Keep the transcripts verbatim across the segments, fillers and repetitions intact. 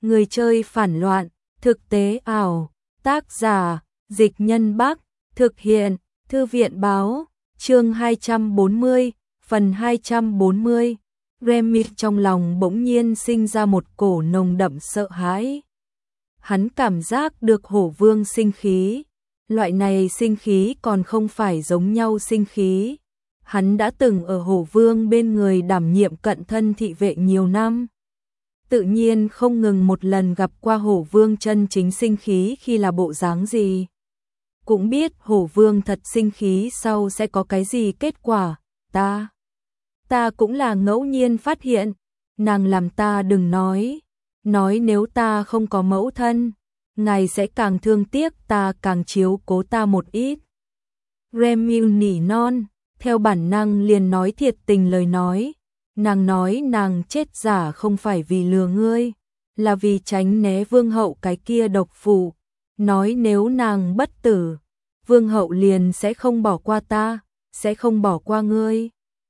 Người chơi phản loạn, thực tế ảo, tác giả, Dịch Nhân Bắc, thực hiện, Thư viện báo, chương hai trăm bốn mươi, phần hai trăm bốn mươi. Remy trong lòng bỗng nhiên sinh ra một cổ nồng đậm sợ hãi. Hắn cảm giác được hổ vương sinh khí. Loại này sinh khí còn không phải giống nhau sinh khí. Hắn đã từng ở hổ vương bên người đảm nhiệm cận thân thị vệ nhiều năm. Tự nhiên không ngừng một lần gặp qua hổ vương chân chính sinh khí khi là bộ dáng gì. Cũng biết hổ vương thật sinh khí sau sẽ có cái gì kết quả. Ta, ta cũng là ngẫu nhiên phát hiện. Nàng làm ta đừng nói. Nói nếu ta không có mẫu thân, ngài sẽ càng thương tiếc ta, càng chiếu cố ta một ít. Remy nỉ non, theo bản năng liền nói thiệt tình lời nói. Nàng nói nàng chết giả không phải vì lừa ngươi, là vì tránh né vương hậu cái kia độc phụ. Nói nếu nàng bất tử, vương hậu liền sẽ không bỏ qua ta, sẽ không bỏ qua ngươi.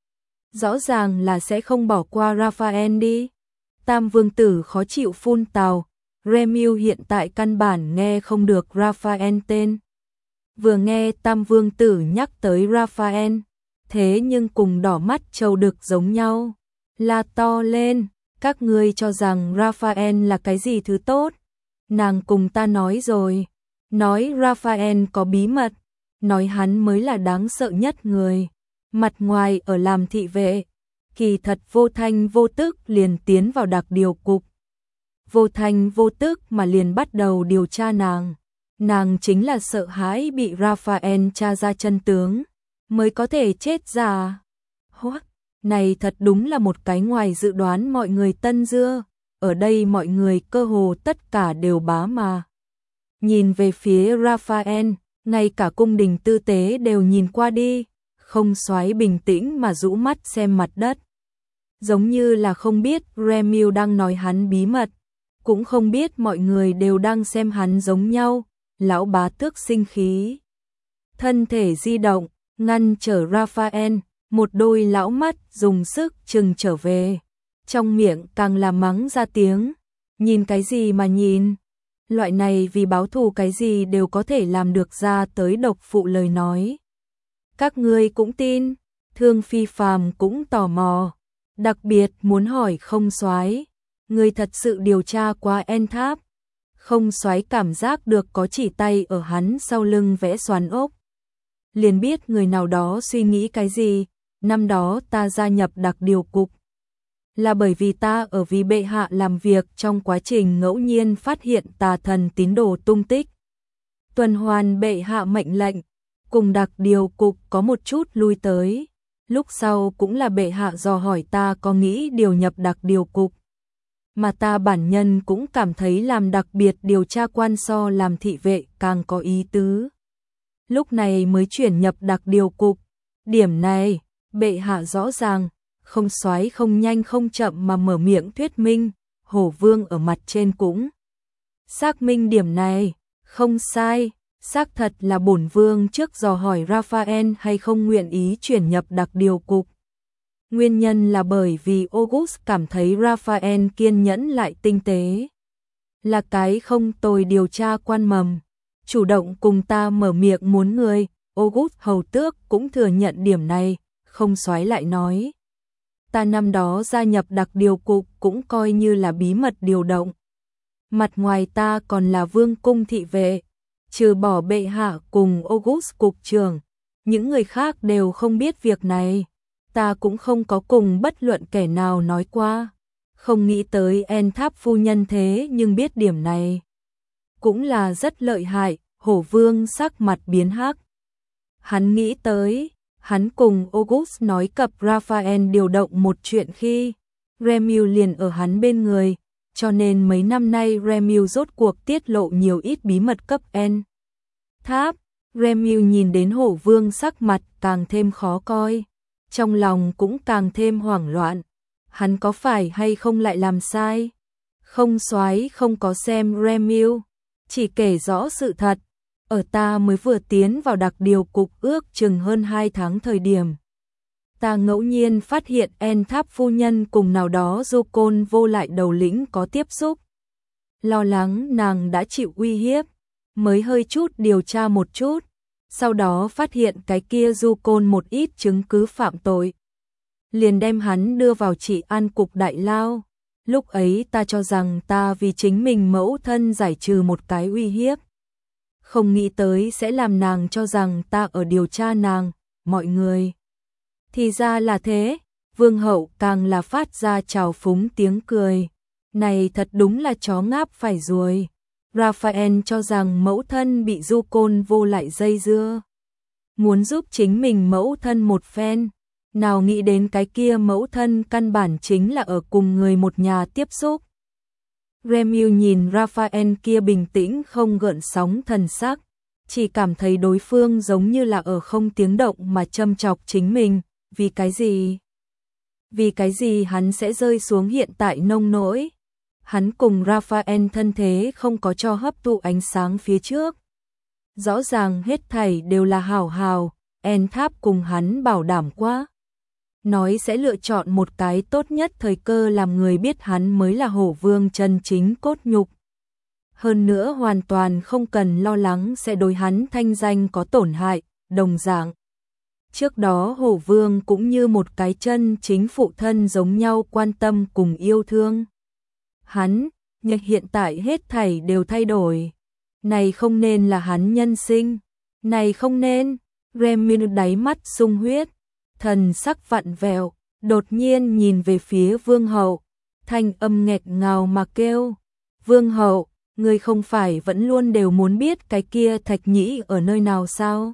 Rõ ràng là sẽ không bỏ qua Raphael đi. Tam vương tử khó chịu phun tào. Remy hiện tại căn bản nghe không được Raphael tên. Vừa nghe Tam vương tử nhắc tới Raphael, thế nhưng cùng đỏ mắt trâu đực giống nhau. La to lên, các ngươi cho rằng Raphael là cái gì thứ tốt. Nàng cùng ta nói rồi, nói Raphael có bí mật, nói hắn mới là đáng sợ nhất người. Mặt ngoài ở làm thị vệ, kỳ thật vô thanh vô tức liền tiến vào đặc điều cục. Vô thanh vô tức mà liền bắt đầu điều tra nàng. Nàng chính là sợ hãi bị Raphael tra ra chân tướng, mới có thể chết già. Hoắc, này thật đúng là một cái ngoài dự đoán mọi người tân dưa. Ở đây mọi người cơ hồ tất cả đều bá mà. Nhìn về phía Raphael, ngay cả cung đình tư tế đều nhìn qua đi. Không Soái bình tĩnh mà rũ mắt xem mặt đất. Giống như là không biết Remy đang nói hắn bí mật, cũng không biết mọi người đều đang xem hắn giống nhau. Lão bá tước sinh khí, thân thể di động, ngăn trở Raphael, một đôi lão mắt dùng sức trừng trở về. Trong miệng càng là mắng ra tiếng, nhìn cái gì mà nhìn. Loại này vì báo thù cái gì đều có thể làm được ra tới độc phụ lời nói. Các ngươi cũng tin, Thương Phi Phàm cũng tò mò, đặc biệt muốn hỏi Không Soái, người thật sự điều tra qua En Tháp. Không Soái cảm giác được có chỉ tay ở hắn sau lưng vẽ xoắn ốc. Liền biết người nào đó suy nghĩ cái gì. Năm đó ta gia nhập đặc điều cục, là bởi vì ta ở vì bệ hạ làm việc trong quá trình ngẫu nhiên phát hiện tà thần tín đồ tung tích. Tuần hoàn bệ hạ mệnh lệnh, cùng đặc điều cục có một chút lui tới. Lúc sau cũng là bệ hạ dò hỏi ta có nghĩ điều nhập đặc điều cục. Mà ta bản nhân cũng cảm thấy làm đặc biệt điều tra quan so làm thị vệ càng có ý tứ. Lúc này mới chuyển nhập đặc điều cục. Điểm này, bệ hạ rõ ràng. Không Soái không nhanh không chậm mà mở miệng thuyết minh. Hổ vương ở mặt trên cũng xác minh điểm này. Không sai, xác thật là bổn vương trước dò hỏi Raphael hay không nguyện ý chuyển nhập đặc điều cục. Nguyên nhân là bởi vì August cảm thấy Raphael kiên nhẫn lại tinh tế, là cái không tồi điều tra quan mầm. Chủ động cùng ta mở miệng muốn người. August hầu tước cũng thừa nhận điểm này. Không Soái lại nói, ta năm đó gia nhập đặc điều cục cũng coi như là bí mật điều động. Mặt ngoài ta còn là vương cung thị vệ, trừ bỏ bệ hạ cùng August cục trưởng, những người khác đều không biết việc này. Ta cũng không có cùng bất luận kẻ nào nói qua. Không nghĩ tới En Tháp phu nhân thế nhưng biết điểm này. Cũng là rất lợi hại. Hổ vương sắc mặt biến hắc. Hắn nghĩ tới, hắn cùng August nói cập Raphael điều động một chuyện khi Remy liền ở hắn bên người, cho nên mấy năm nay Remy rốt cuộc tiết lộ nhiều ít bí mật cấp En Tháp. Remy nhìn đến hổ vương sắc mặt càng thêm khó coi, trong lòng cũng càng thêm hoảng loạn. Hắn có phải hay không lại làm sai? Không Soái không có xem Remy, chỉ kể rõ sự thật. Ở ta mới vừa tiến vào đặc điều cục ước chừng hơn hai tháng thời điểm, ta ngẫu nhiên phát hiện En Tháp phu nhân cùng nào đó du côn vô lại đầu lĩnh có tiếp xúc. lo lắng nàng đã chịu uy hiếp, mới hơi chút điều tra một chút, sau đó phát hiện cái kia du côn một ít chứng cứ phạm tội. Liền đem hắn đưa vào trị an cục đại lao. Lúc ấy ta cho rằng ta vì chính mình mẫu thân giải trừ một cái uy hiếp. Không nghĩ tới sẽ làm nàng cho rằng ta ở điều tra nàng, mọi người. Thì ra là thế, vương hậu càng là phát ra trào phúng tiếng cười. Này thật đúng là chó ngáp phải ruồi. Raphael cho rằng mẫu thân bị du côn vô lại dây dưa. Muốn giúp chính mình mẫu thân một phen. Nào nghĩ đến cái kia mẫu thân căn bản chính là ở cùng người một nhà tiếp xúc. Remiu nhìn Raphael kia bình tĩnh không gợn sóng thần sắc, chỉ cảm thấy đối phương giống như là ở không tiếng động mà châm chọc chính mình, vì cái gì? Vì cái gì hắn sẽ rơi xuống hiện tại nông nỗi? Hắn cùng Raphael thân thế không có cho hấp thụ ánh sáng phía trước. Rõ ràng hết thảy đều là hảo hảo, En Tháp cùng hắn bảo đảm quá. Nói sẽ lựa chọn một cái tốt nhất thời cơ làm người biết hắn mới là hổ vương chân chính cốt nhục. Hơn nữa hoàn toàn không cần lo lắng sẽ đối hắn thanh danh có tổn hại, đồng dạng. Trước đó hổ vương cũng như một cái chân chính phụ thân giống nhau quan tâm cùng yêu thương. Hắn, nhưng hiện tại hết thảy đều thay đổi. Này không nên là hắn nhân sinh. Này không nên, Remiu đáy mắt sung huyết. Thần sắc vặn vẹo, đột nhiên nhìn về phía vương hậu, thanh âm nghẹt ngào mà kêu, vương hậu, người không phải vẫn luôn đều muốn biết cái kia thạch nhĩ ở nơi nào sao?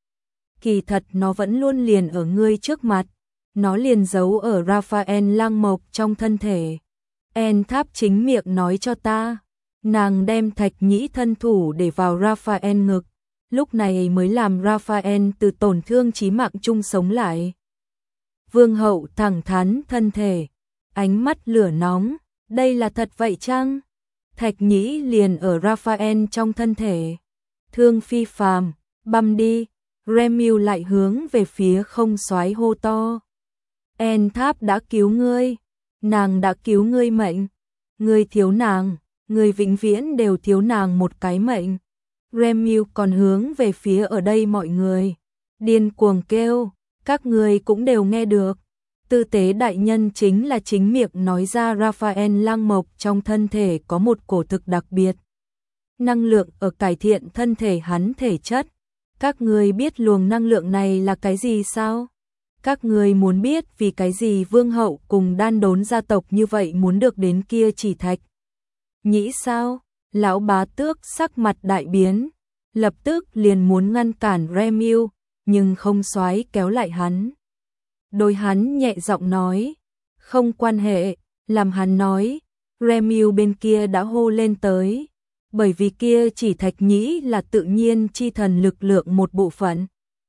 Kỳ thật nó vẫn luôn liền ở ngươi trước mặt, nó liền giấu ở Raphael lang mộc trong thân thể. En Tháp chính miệng nói cho ta, nàng đem thạch nhĩ thân thủ để vào Raphael ngực, lúc này mới làm Raphael từ tổn thương chí mạng chung sống lại. Vương hậu thẳng thắn thân thể, ánh mắt lửa nóng, đây là thật vậy chăng? Thạch nhĩ liền ở Raphael trong thân thể. Thương phi phàm, băm đi, Remiu lại hướng về phía không soái hô to. En Tháp đã cứu ngươi, nàng đã cứu ngươi mệnh, ngươi thiếu nàng, ngươi vĩnh viễn đều thiếu nàng một cái mệnh. Remiu còn hướng về phía ở đây mọi người, điên cuồng kêu, các người cũng đều nghe được. Tư tế đại nhân chính là chính miệng nói ra Raphael lang mộc trong thân thể có một cổ thực đặc biệt. Năng lượng ở cải thiện thân thể hắn thể chất. Các người biết luồng năng lượng này là cái gì sao? Các người muốn biết vì cái gì vương hậu cùng đan đốn gia tộc như vậy muốn được đến kia chỉ thạch. Nhĩ sao? Lão bá tước sắc mặt đại biến, lập tức liền muốn ngăn cản Remiu, nhưng không soái kéo lại hắn. Đôi hắn nhẹ giọng nói, không quan hệ, làm hắn nói, Remiu bên kia đã hô lên tới, bởi vì kia chỉ thạch nhĩ là tự nhiên chi thần lực lượng một bộ phận.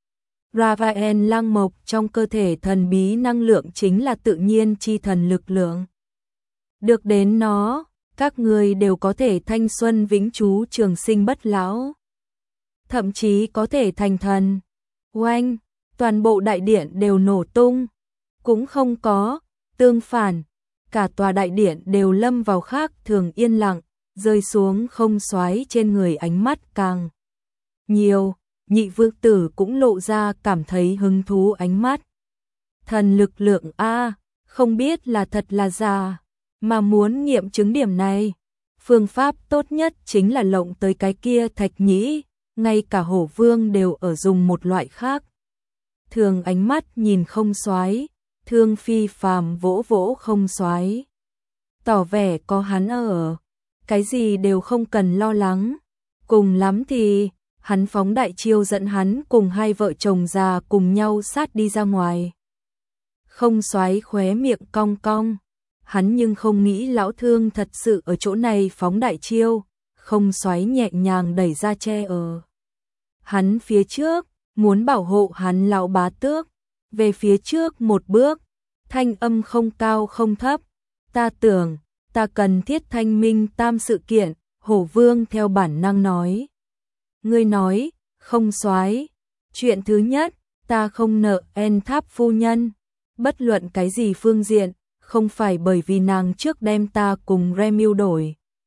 Raphael lang mộc trong cơ thể thần bí năng lượng chính là tự nhiên chi thần lực lượng. Được đến nó, các người đều có thể thanh xuân vĩnh trú trường sinh bất lão. Thậm chí có thể thành thần. Oanh, toàn bộ đại điện đều nổ tung. Cũng không có, tương phản, cả tòa đại điện đều lâm vào khác thường yên lặng, rơi xuống không soái trên người ánh mắt càng nhiều. Nhị vương tử cũng lộ ra cảm thấy hứng thú ánh mắt. Thần lực lượng A, không biết là thật là giả, mà muốn nghiệm chứng điểm này. Phương pháp tốt nhất chính là lộng tới cái kia thạch nhĩ, ngay cả hổ vương đều ở dùng một loại khác. Thường ánh mắt nhìn không soái, thương phi phàm vỗ vỗ không soái. Tỏ vẻ có hắn ở, cái gì đều không cần lo lắng. Cùng lắm thì hắn phóng đại chiêu dẫn hắn cùng hai vợ chồng già cùng nhau sát đi ra ngoài. Không soái khóe miệng cong cong, hắn nhưng không nghĩ lão thương thật sự ở chỗ này phóng đại chiêu, không soái nhẹ nhàng đẩy ra che ở hắn phía trước, muốn bảo hộ hắn lão bá tước, về phía trước một bước, thanh âm không cao không thấp, ta tưởng, ta cần thiết thanh minh tam sự kiện, hổ vương theo bản năng nói. Ngươi nói, không soái, chuyện thứ nhất, ta không nợ En Tháp phu nhân, bất luận cái gì phương diện, không phải bởi vì nàng trước đem ta cùng Remiu đổi.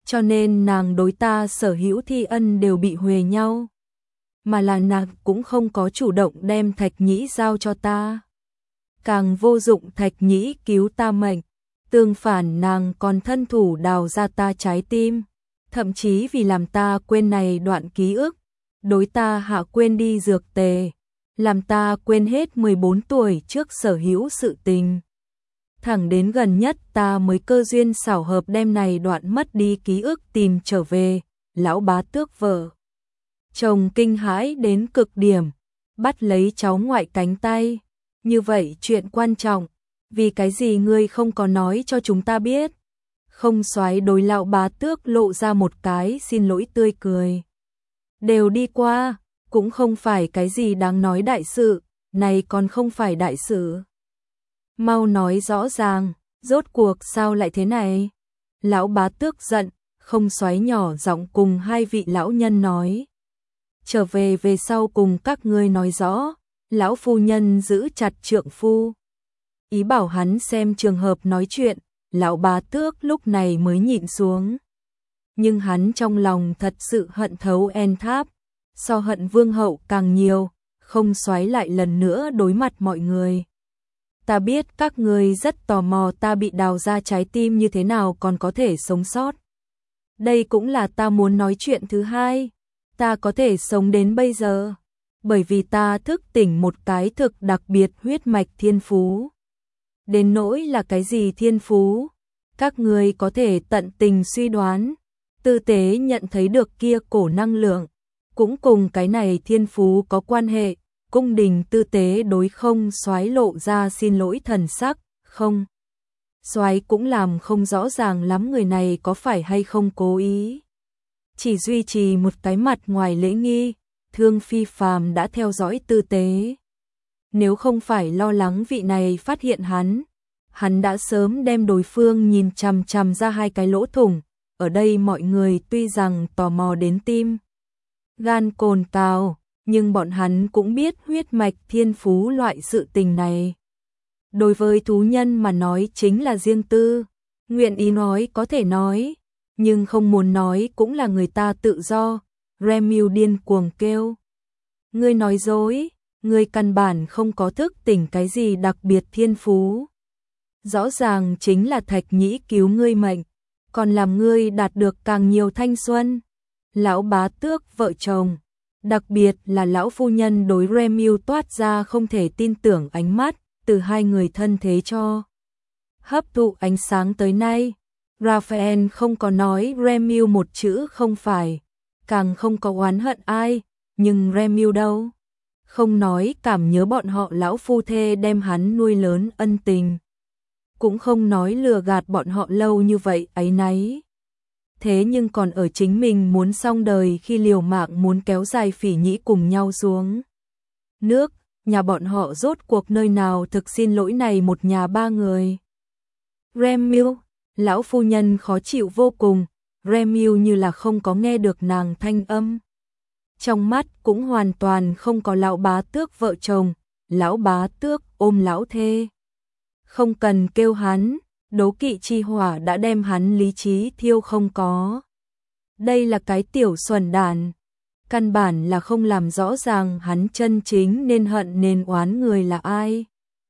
cho nên nàng đối ta sở hữu thi ân đều bị huề nhau. Mà là nàng cũng không có chủ động đem Thạch Nhĩ giao cho ta. Càng vô dụng Thạch Nhĩ cứu ta mệnh, tương phản nàng còn thân thủ đào ra ta trái tim, thậm chí vì làm ta quên này đoạn ký ức, đối ta hạ quên đi dược tề, làm ta quên hết mười bốn tuổi trước sở hữu sự tình. Thẳng đến gần nhất ta mới cơ duyên xảo hợp đem này đoạn mất đi ký ức tìm trở về. Lão Bá Tước vợ chồng kinh hãi đến cực điểm, bắt lấy cháu ngoại cánh tay. Như vậy chuyện quan trọng, vì cái gì ngươi không có nói cho chúng ta biết? Không Soái đối Lão Bá Tước lộ ra một cái xin lỗi tươi cười. Đều đi qua, cũng không phải cái gì đáng nói đại sự, này còn không phải đại sự. Mau nói rõ ràng, rốt cuộc sao lại thế này? Lão Bá Tước giận, Không Soái nhỏ giọng cùng hai vị lão nhân nói. Trở về về sau cùng các ngươi nói rõ. Lão phu nhân giữ chặt trượng phu, ý bảo hắn xem trường hợp nói chuyện. Lão Bá Tước lúc này mới nhịn xuống. Nhưng hắn trong lòng thật sự hận thấu En Tháp, so hận vương hậu càng nhiều. Không Soái lại lần nữa đối mặt mọi người. Ta biết các ngươi rất tò mò ta bị đào ra trái tim như thế nào còn có thể sống sót. Đây cũng là ta muốn nói chuyện thứ hai. Ta có thể sống đến bây giờ bởi vì ta thức tỉnh một cái thực đặc biệt huyết mạch thiên phú. Đến nỗi là cái gì thiên phú, các ngươi có thể tận tình suy đoán. Tư Tế nhận thấy được kia cổ năng lượng, cũng cùng cái này thiên phú có quan hệ. Cung đình Tư Tế đối Không Soái lộ ra xin lỗi thần sắc. Không Soái cũng làm không rõ ràng lắm người này có phải hay không cố ý, chỉ duy trì một cái mặt ngoài lễ nghi. Thương Phi Phàm đã theo dõi Tư Tế. Nếu không phải lo lắng vị này phát hiện hắn, hắn đã sớm đem đối phương nhìn chằm chằm ra hai cái lỗ thủng. Ở đây mọi người tuy rằng tò mò đến tim gan cồn cào, nhưng bọn hắn cũng biết huyết mạch thiên phú loại sự tình này. Đối với thú nhân mà nói chính là riêng tư, nguyện ý nói có thể nói, nhưng không muốn nói cũng là người ta tự do. Remiu điên cuồng kêu. Ngươi nói dối, ngươi căn bản không có thức tỉnh cái gì đặc biệt thiên phú. Rõ ràng chính là Thạch Nhĩ cứu ngươi mệnh, còn làm ngươi đạt được càng nhiều thanh xuân. Lão Bá Tước vợ chồng, đặc biệt là lão phu nhân đối Remiu toát ra không thể tin tưởng ánh mắt, từ hai người thân thế cho hấp thụ ánh sáng tới nay. Raphael không có nói Remiu một chữ không phải, càng không có oán hận ai, nhưng Remiu đâu? Không nói cảm nhớ bọn họ lão phu thê đem hắn nuôi lớn ân tình, cũng không nói lừa gạt bọn họ lâu như vậy áy náy. Thế nhưng còn ở chính mình muốn xong đời khi liều mạng muốn kéo dài Phỉ Nhĩ cùng nhau xuống nước, nhà bọn họ rốt cuộc nơi nào thực xin lỗi này một nhà ba người. Remiu, lão phu nhân khó chịu vô cùng. Remiu như là không có nghe được nàng thanh âm. Trong mắt cũng hoàn toàn không có Lão Bá Tước vợ chồng. Lão Bá Tước ôm lão thê. Không cần kêu hắn, đố kỵ chi hỏa đã đem hắn lý trí thiêu không có. Đây là cái tiểu xuẩn đàn, căn bản là không làm rõ ràng hắn chân chính nên hận nên oán người là ai.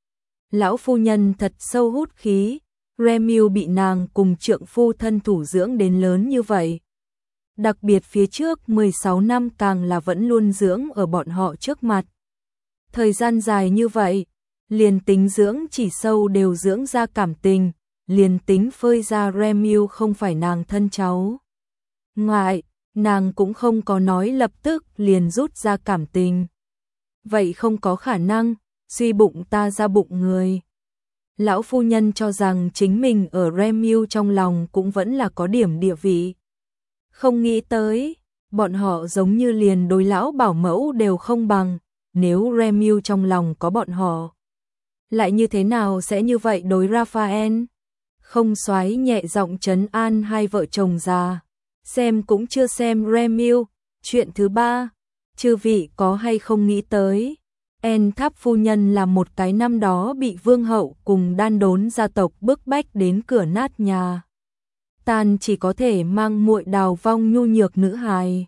Lão phu nhân thật sâu hút khí. Remiu bị nàng cùng trượng phu thân thủ dưỡng đến lớn như vậy. Đặc biệt phía trước mười sáu năm càng là vẫn luôn dưỡng ở bọn họ trước mặt. Thời gian dài như vậy, liền tính dưỡng chỉ sâu đều dưỡng ra cảm tình, liền tính phơi ra Remiu không phải nàng thân cháu ngoại, nàng cũng không có nói lập tức liền rút ra cảm tình. Vậy không có khả năng, suy bụng ta ra bụng người. Lão phu nhân cho rằng chính mình ở Remiu trong lòng cũng vẫn là có điểm địa vị. Không nghĩ tới, bọn họ giống như liền đối lão bảo mẫu đều không bằng. Nếu Remiu trong lòng có bọn họ, lại như thế nào sẽ như vậy đối Raphael? Không Soái nhẹ giọng trấn an hai vợ chồng già. Xem cũng chưa xem Remiu. Chuyện thứ ba, chư vị có hay không nghĩ tới, En Tháp phu nhân là một cái năm đó bị vương hậu cùng đan đốn gia tộc bức bách đến cửa nát nhà. Tàn chỉ có thể mang muội đào vong nhu nhược nữ hài.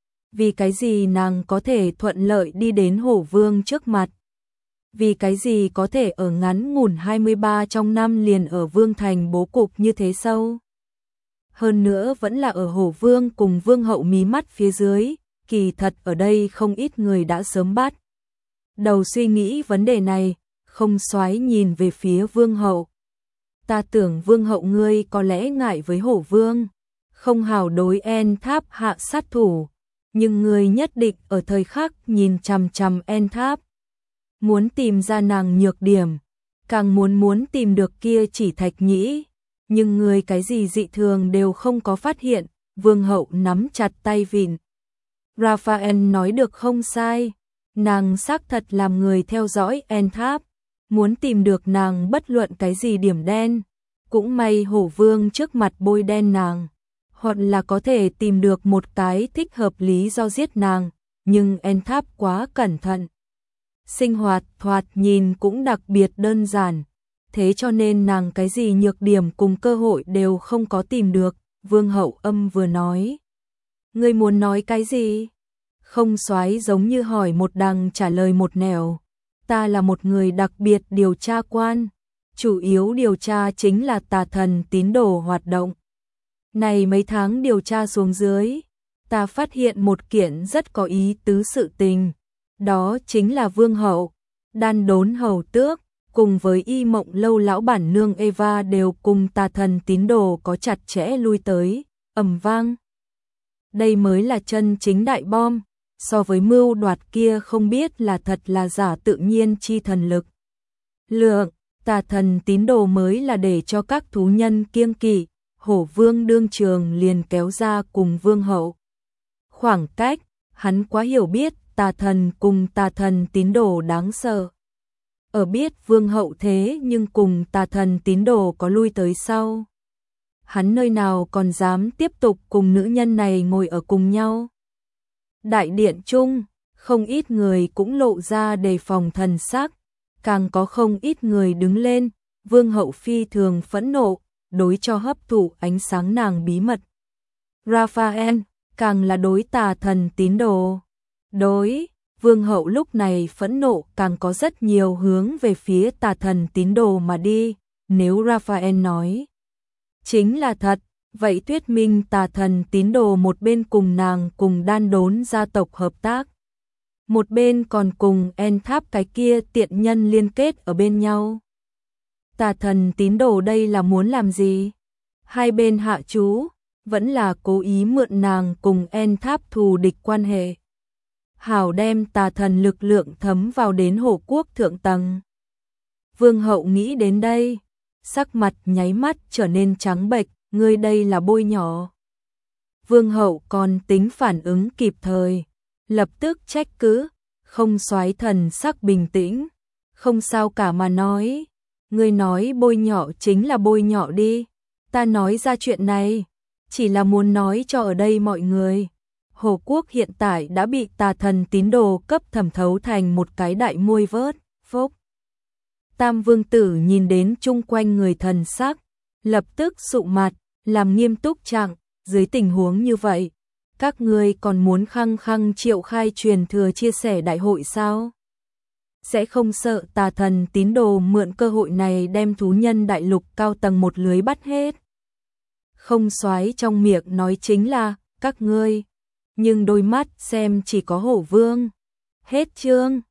Vì cái gì nàng có thể thuận lợi đi đến Hổ Vương trước mặt? Vì cái gì có thể ở ngắn ngủn hai mươi ba trong năm liền ở Vương Thành bố cục như thế sâu? Hơn nữa vẫn là ở Hổ Vương cùng Vương Hậu mí mắt phía dưới, kỳ thật ở đây không ít người đã sớm bắt đầu suy nghĩ vấn đề này, không xoái nhìn về phía Vương Hậu. Ta tưởng Vương Hậu ngươi có lẽ ngại với Hổ Vương, không hào đối En Tháp hạ sát thủ, nhưng ngươi nhất định ở thời khắc nhìn chằm chằm En Tháp, muốn tìm ra nàng nhược điểm, càng muốn muốn tìm được kia chỉ Thạch Nhĩ, nhưng ngươi cái gì dị thường đều không có phát hiện. Vương Hậu nắm chặt tay vịn. Raphael nói được không sai, nàng xác thật làm người theo dõi En Tháp, muốn tìm được nàng bất luận cái gì điểm đen, cũng may Hổ Vương trước mặt bôi đen nàng, hoặc là có thể tìm được một cái thích hợp lý do giết nàng, nhưng En Tháp quá cẩn thận. Sinh hoạt thoạt nhìn cũng đặc biệt đơn giản, thế cho nên nàng cái gì nhược điểm cùng cơ hội đều không có tìm được. Vương Hậu âm vừa nói. Ngươi muốn nói cái gì? Không xoái giống như hỏi một đằng trả lời một nẻo. Ta là một người đặc biệt điều tra quan, chủ yếu điều tra chính là tà thần tín đồ hoạt động. Này mấy tháng điều tra xuống dưới, ta phát hiện một kiện rất có ý tứ sự tình, đó chính là Vương Hậu, Đan Đốn hầu tước, cùng với Y Mộng Lâu lão bản nương Eva đều cùng tà thần tín đồ có chặt chẽ lui tới, ầm vang. Đây mới là chân chính đại bom, so với mưu đoạt kia không biết là thật là giả tự nhiên chi thần lực. Lượng, tà thần tín đồ mới là để cho các thú nhân kiêng kỵ, Hổ Vương đương trường liền kéo ra cùng Vương Hậu. Khoảng cách, hắn quá hiểu biết tà thần cùng tà thần tín đồ đáng sợ. Ở biết Vương Hậu thế nhưng cùng tà thần tín đồ có lui tới sau. Hắn nơi nào còn dám tiếp tục cùng nữ nhân này ngồi ở cùng nhau. Đại điện chung, không ít người cũng lộ ra đề phòng thần sắc, càng có không ít người đứng lên. Vương Hậu phi thường phẫn nộ, đối cho hấp thụ ánh sáng nàng bí mật. Raphael, càng là đối tà thần tín đồ. Đối, Vương Hậu lúc này phẫn nộ càng có rất nhiều hướng về phía tà thần tín đồ mà đi. Nếu Raphael nói chính là thật, vậy thuyết minh tà thần tín đồ một bên cùng nàng cùng Đan Đốn gia tộc hợp tác, một bên còn cùng En Tháp cái kia tiện nhân liên kết ở bên nhau. Tà thần tín đồ đây là muốn làm gì? Hai bên hạ chú, vẫn là cố ý mượn nàng cùng En Tháp thù địch quan hệ. Hảo đem tà thần lực lượng thấm vào đến Hổ Quốc thượng tầng. Vương Hậu nghĩ đến đây, sắc mặt nháy mắt trở nên trắng bệch, ngươi đây là bôi nhỏ. Vương Hậu còn tính phản ứng kịp thời, lập tức trách cứ, không soái thần sắc bình tĩnh, không sao cả mà nói, ngươi nói bôi nhỏ chính là bôi nhỏ đi, ta nói ra chuyện này, chỉ là muốn nói cho ở đây mọi người. Hổ Quốc hiện tại đã bị tà thần tín đồ cấp thẩm thấu thành một cái đại muôi vớt, phốc. Tam vương tử nhìn đến chung quanh người thần sắc, lập tức sụ mặt, làm nghiêm túc trạng, dưới tình huống như vậy, các ngươi còn muốn khăng khăng triệu khai truyền thừa chia sẻ đại hội sao? Sẽ không sợ tà thần tín đồ mượn cơ hội này đem thú nhân đại lục cao tầng một lưới bắt hết? Không soái trong miệng nói chính là, các ngươi, nhưng đôi mắt xem chỉ có Hổ Vương. Hết chương.